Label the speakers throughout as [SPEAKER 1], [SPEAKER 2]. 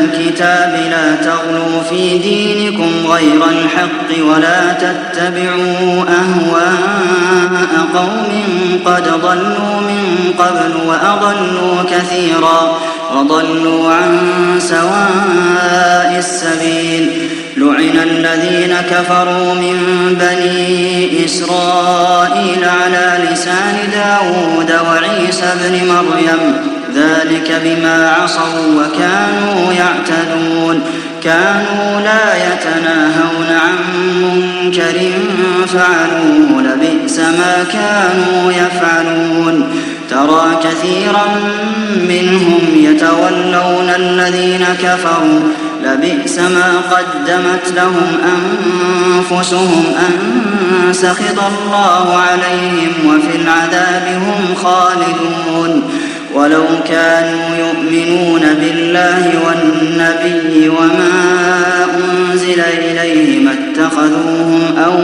[SPEAKER 1] الكتاب لا تغلوا في دينكم غير الحق ولا تتبعوا أهواء قوم قد ضلوا من قبل وأضلوا كثيرا وضلوا عن سواء السبيل. لعن الذين كفروا من بني إسرائيل على لسان داود وعيسى بن مريم ذلك بما عصوا وكانوا يعتدون. كانوا لا يتناهون عن منكر فعلوه لبئس ما كانوا يفعلون. ترى كثيرا منهم يتولون الذين كفروا لبئس ما قدمت لهم أنفسهم أن سخط الله عليهم وفي العذاب هم خالدون. ولو كانوا يؤمنون بالله والنبي وما أنزل إليه ما اتخذوهم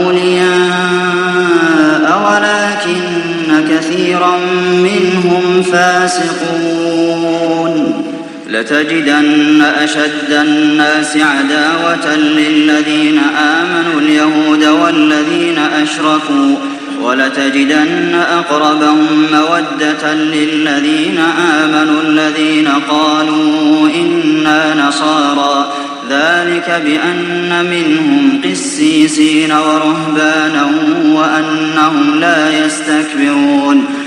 [SPEAKER 1] أولياء ولكن كثيرا منهم فاسقون. لتجدن أشد الناس عداوة للذين آمنوا اليهود والذين أشركوا ولتجدن أقربهم مودة للذين آمنوا الذين قالوا إنا نصارى ذلك بأن منهم قسيسين ورهبانا وأنهم لا يستكبرون.